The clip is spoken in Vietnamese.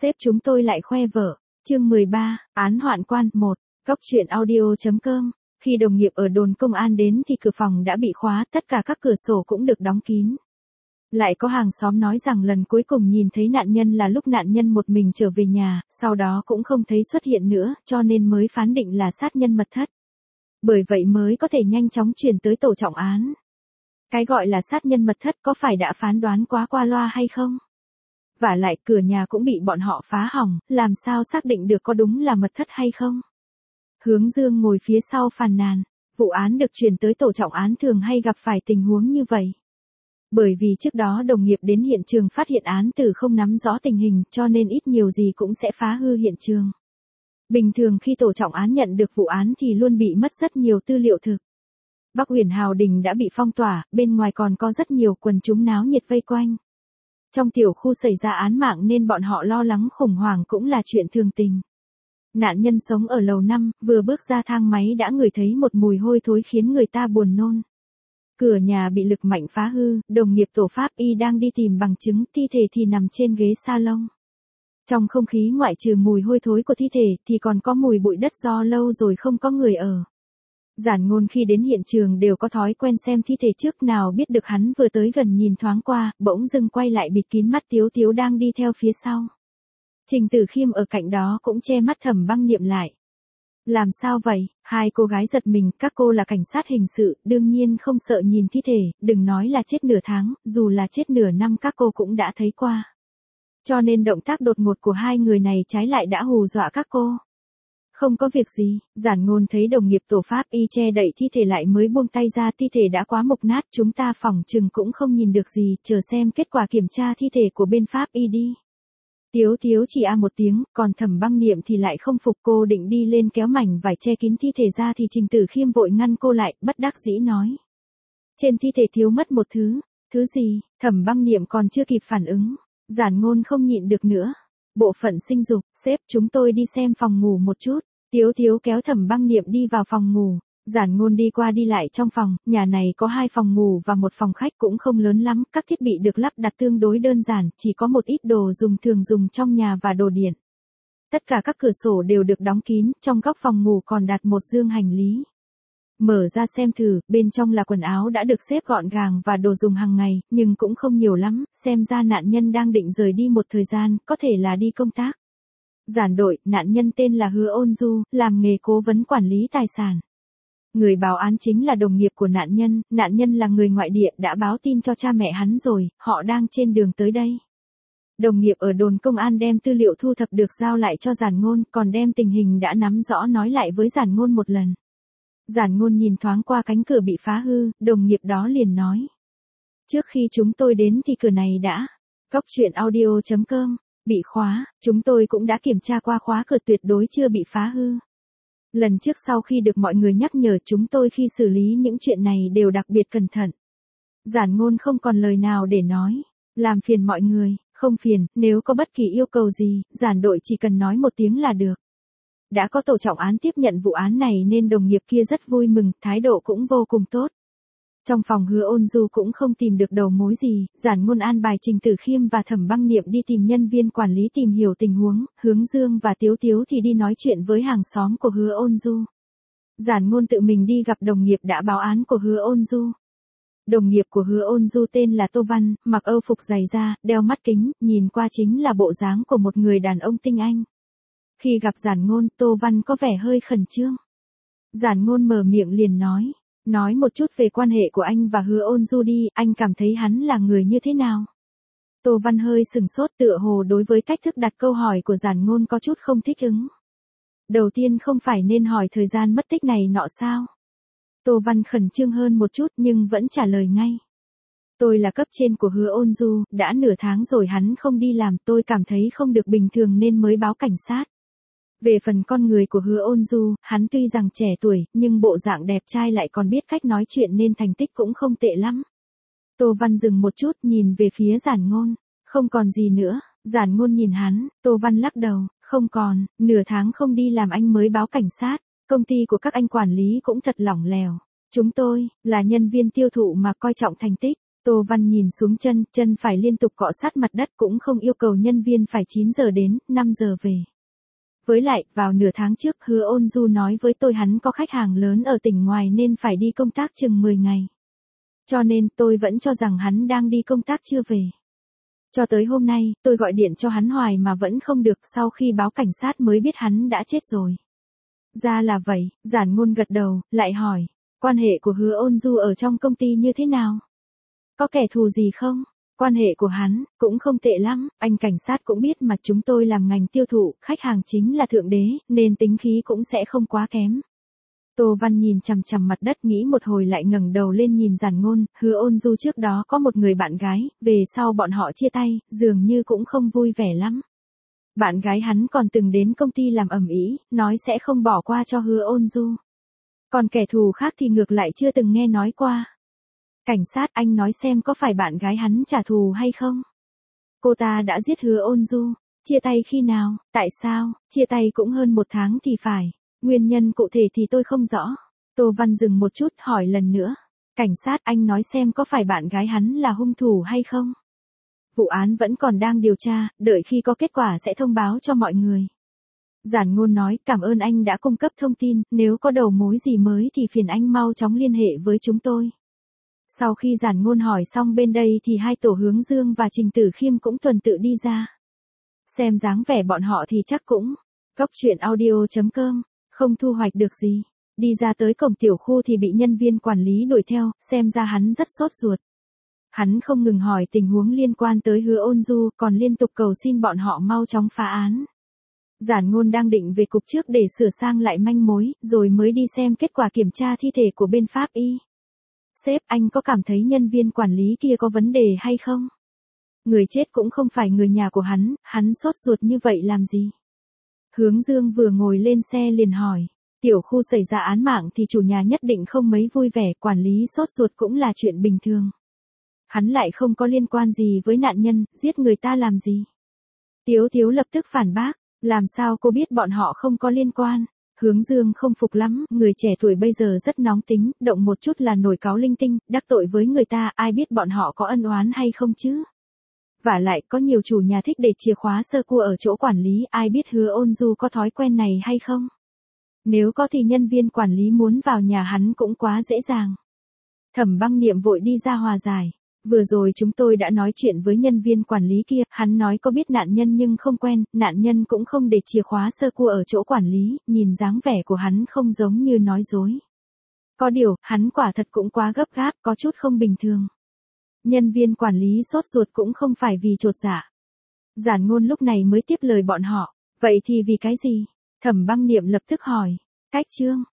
Sếp chúng tôi lại khoe vợ. Chương 13, án hoạn quan 1, Cóc truyện audio.com. Khi đồng nghiệp ở đồn công an đến thì cửa phòng đã bị khóa, tất cả các cửa sổ cũng được đóng kín. Lại có hàng xóm nói rằng lần cuối cùng nhìn thấy nạn nhân là lúc nạn nhân một mình trở về nhà, sau đó cũng không thấy xuất hiện nữa, cho nên mới phán định là sát nhân mật thất. Bởi vậy mới có thể nhanh chóng chuyển tới tổ trọng án. Cái gọi là sát nhân mật thất có phải đã phán đoán quá qua loa hay không? Vả lại cửa nhà cũng bị bọn họ phá hỏng, làm sao xác định được có đúng là mật thất hay không? Hướng Dương ngồi phía sau phàn nàn, vụ án được chuyển tới tổ trọng án thường hay gặp phải tình huống như vậy. Bởi vì trước đó đồng nghiệp đến hiện trường phát hiện án tử không nắm rõ tình hình cho nên ít nhiều gì cũng sẽ phá hư hiện trường. Bình thường khi tổ trọng án nhận được vụ án thì luôn bị mất rất nhiều tư liệu thực. Bắc Huyền Hào Đình đã bị phong tỏa, bên ngoài còn có rất nhiều quần chúng náo nhiệt vây quanh. Trong tiểu khu xảy ra án mạng nên bọn họ lo lắng khủng hoảng cũng là chuyện thường tình. Nạn nhân sống ở lầu 5, vừa bước ra thang máy đã ngửi thấy một mùi hôi thối khiến người ta buồn nôn. Cửa nhà bị lực mạnh phá hư, đồng nghiệp tổ pháp y đang đi tìm bằng chứng, thi thể thì nằm trên ghế salon. Trong không khí ngoại trừ mùi hôi thối của thi thể thì còn có mùi bụi đất do lâu rồi không có người ở. Giản Ngôn khi đến hiện trường đều có thói quen xem thi thể trước, nào biết được hắn vừa tới gần nhìn thoáng qua, bỗng dưng quay lại bịt kín mắt Tiếu Tiếu đang đi theo phía sau. Trình Tử Khiêm ở cạnh đó cũng che mắt Thẩm Băng Niệm lại. Làm sao vậy? Hai cô gái giật mình, các cô là cảnh sát hình sự, đương nhiên không sợ nhìn thi thể, đừng nói là chết nửa tháng, dù là chết nửa năm các cô cũng đã thấy qua. Cho nên động tác đột ngột của hai người này trái lại đã hù dọa các cô. Không có việc gì, Giản Ngôn thấy đồng nghiệp tổ pháp y che đậy thi thể lại mới buông tay ra, thi thể đã quá mục nát, chúng ta phỏng chừng cũng không nhìn được gì, chờ xem kết quả kiểm tra thi thể của bên pháp y đi. Tiếu Tiếu chỉ một tiếng, còn Thẩm Băng Niệm thì lại không phục, cô định đi lên kéo mảnh vải che kín thi thể ra thì Trình Tử Khiêm vội ngăn cô lại, bất đắc dĩ nói. Trên thi thể thiếu mất một thứ gì? Thẩm Băng Niệm còn chưa kịp phản ứng, Giản Ngôn không nhịn được nữa. Bộ phận sinh dục, sếp chúng tôi đi xem phòng ngủ một chút. Tiếu Tiếu kéo Thẩm Băng Niệm đi vào phòng ngủ. Giản Ngôn đi qua đi lại trong phòng, nhà này có 2 phòng ngủ và 1 phòng khách cũng không lớn lắm, các thiết bị được lắp đặt tương đối đơn giản, chỉ có một ít đồ dùng thường dùng trong nhà và đồ điện. Tất cả các cửa sổ đều được đóng kín, trong góc phòng ngủ còn đặt một dương hành lý. Mở ra xem thử, bên trong là quần áo đã được xếp gọn gàng và đồ dùng hàng ngày, nhưng cũng không nhiều lắm, xem ra nạn nhân đang định rời đi một thời gian, có thể là đi công tác. Giản đội, nạn nhân tên là Hứa Ôn Du, làm nghề cố vấn quản lý tài sản. Người báo án chính là đồng nghiệp của nạn nhân là người ngoại địa đã báo tin cho cha mẹ hắn rồi, họ đang trên đường tới đây. Đồng nghiệp ở đồn công an đem tư liệu thu thập được giao lại cho Giản Ngôn, còn đem tình hình đã nắm rõ nói lại với Giản Ngôn một lần. Giản Ngôn nhìn thoáng qua cánh cửa bị phá hư, đồng nghiệp đó liền nói. Trước khi chúng tôi đến thì cửa này đã, Cóc truyện audio.com, bị khóa, chúng tôi cũng đã kiểm tra qua khóa cửa tuyệt đối chưa bị phá hư. Lần trước sau khi được mọi người nhắc nhở chúng tôi khi xử lý những chuyện này đều đặc biệt cẩn thận. Giản Ngôn không còn lời nào để nói, làm phiền mọi người, không phiền, nếu có bất kỳ yêu cầu gì, Giản đội chỉ cần nói một tiếng là được. Đã có tổ trọng án tiếp nhận vụ án này nên đồng nghiệp kia rất vui mừng, thái độ cũng vô cùng tốt. Trong phòng Hứa Ôn Du cũng không tìm được đầu mối gì, Giản Ngôn an bài Trình Tử Khiêm và Thẩm Băng Niệm đi tìm nhân viên quản lý tìm hiểu tình huống, Hướng Dương và Tiếu Tiếu thì đi nói chuyện với hàng xóm của Hứa Ôn Du. Giản Ngôn tự mình đi gặp đồng nghiệp đã báo án của Hứa Ôn Du. Đồng nghiệp của Hứa Ôn Du tên là Tô Văn, mặc âu phục dày da, đeo mắt kính, nhìn qua chính là bộ dáng của một người đàn ông tinh anh. Khi gặp Giản Ngôn, Tô Văn có vẻ hơi khẩn trương. Giản Ngôn mở miệng liền nói một chút về quan hệ của anh và Hứa Ôn Du đi, anh cảm thấy hắn là người như thế nào? Tô Văn hơi sừng sốt, tựa hồ đối với cách thức đặt câu hỏi của Giản Ngôn có chút không thích ứng. Đầu tiên không phải nên hỏi thời gian mất tích này nọ sao? Tô Văn khẩn trương hơn một chút nhưng vẫn trả lời ngay. Tôi là cấp trên của Hứa Ôn Du, đã nửa tháng rồi hắn không đi làm, tôi cảm thấy không được bình thường nên mới báo cảnh sát. Về phần con người của Hứa Ôn Du, hắn tuy rằng trẻ tuổi, nhưng bộ dạng đẹp trai lại còn biết cách nói chuyện nên thành tích cũng không tệ lắm. Tô Văn dừng một chút nhìn về phía Giản Ngôn, không còn gì nữa, Giản Ngôn nhìn hắn, Tô Văn lắc đầu, không còn, nửa tháng không đi làm anh mới báo cảnh sát, công ty của các anh quản lý cũng thật lỏng lẻo. Chúng tôi, là nhân viên tiêu thụ mà coi trọng thành tích, Tô Văn nhìn xuống chân phải liên tục cọ sát mặt đất, cũng không yêu cầu nhân viên phải 9 giờ đến, 5 giờ về. Với lại, vào nửa tháng trước Hứa Ôn Du nói với tôi hắn có khách hàng lớn ở tỉnh ngoài nên phải đi công tác chừng 10 ngày. Cho nên tôi vẫn cho rằng hắn đang đi công tác chưa về. Cho tới hôm nay, tôi gọi điện cho hắn hoài mà vẫn không được, sau khi báo cảnh sát mới biết hắn đã chết rồi. Ra là vậy, Giản Ngôn gật đầu, lại hỏi, quan hệ của Hứa Ôn Du ở trong công ty như thế nào? Có kẻ thù gì không? Quan hệ của hắn cũng không tệ lắm, anh cảnh sát cũng biết mà chúng tôi làm ngành tiêu thụ, khách hàng chính là thượng đế, nên tính khí cũng sẽ không quá kém. Tô Văn nhìn chằm chằm mặt đất nghĩ một hồi lại ngẩng đầu lên nhìn Giản Ngôn, Hứa Ôn Du trước đó có một người bạn gái, về sau bọn họ chia tay, dường như cũng không vui vẻ lắm. Bạn gái hắn còn từng đến công ty làm ầm ĩ, nói sẽ không bỏ qua cho Hứa Ôn Du. Còn kẻ thù khác thì ngược lại chưa từng nghe nói qua. Cảnh sát, anh nói xem có phải bạn gái hắn trả thù hay không? Cô ta đã giết Hứa Ôn Du. Chia tay khi nào, tại sao? Chia tay cũng hơn 1 tháng thì phải. Nguyên nhân cụ thể thì tôi không rõ. Tô Văn dừng một chút hỏi lần nữa. Cảnh sát, anh nói xem có phải bạn gái hắn là hung thủ hay không? Vụ án vẫn còn đang điều tra, đợi khi có kết quả sẽ thông báo cho mọi người. Giản Ngôn nói, cảm ơn anh đã cung cấp thông tin, nếu có đầu mối gì mới thì phiền anh mau chóng liên hệ với chúng tôi. Sau khi Giản Ngôn hỏi xong bên đây thì hai tổ Hướng Dương và Trình Tử Khiêm cũng tuần tự đi ra. Xem dáng vẻ bọn họ thì chắc cũng Cóc Truyện Audio.com, không thu hoạch được gì. Đi ra tới cổng tiểu khu thì bị nhân viên quản lý đuổi theo, xem ra hắn rất sốt ruột. Hắn không ngừng hỏi tình huống liên quan tới Hứa Ôn Du, còn liên tục cầu xin bọn họ mau chóng phá án. Giản Ngôn đang định về cục trước để sửa sang lại manh mối, rồi mới đi xem kết quả kiểm tra thi thể của bên pháp y. Sếp, anh có cảm thấy nhân viên quản lý kia có vấn đề hay không? Người chết cũng không phải người nhà của hắn sốt ruột như vậy làm gì? Hướng Dương vừa ngồi lên xe liền hỏi, tiểu khu xảy ra án mạng thì chủ nhà nhất định không mấy vui vẻ, quản lý sốt ruột cũng là chuyện bình thường. Hắn lại không có liên quan gì với nạn nhân, giết người ta làm gì? Tiếu Tiếu lập tức phản bác, làm sao cô biết bọn họ không có liên quan? Hướng Dương không phục lắm, người trẻ tuổi bây giờ rất nóng tính, động một chút là nổi cáu linh tinh, đắc tội với người ta, ai biết bọn họ có ân oán hay không chứ? Vả lại, có nhiều chủ nhà thích để chìa khóa sơ cua ở chỗ quản lý, ai biết Hứa Ôn Du có thói quen này hay không? Nếu có thì nhân viên quản lý muốn vào nhà hắn cũng quá dễ dàng. Thẩm Băng Niệm vội đi ra hòa giải. Vừa rồi chúng tôi đã nói chuyện với nhân viên quản lý kia, hắn nói có biết nạn nhân nhưng không quen, nạn nhân cũng không để chìa khóa sơ cua ở chỗ quản lý, nhìn dáng vẻ của hắn không giống như nói dối. Có điều, hắn quả thật cũng quá gấp gáp, có chút không bình thường. Nhân viên quản lý sốt ruột cũng không phải vì chột dạ. Giản Ngôn lúc này mới tiếp lời bọn họ, vậy thì vì cái gì? Thẩm Băng Niệm lập tức hỏi, cách chương.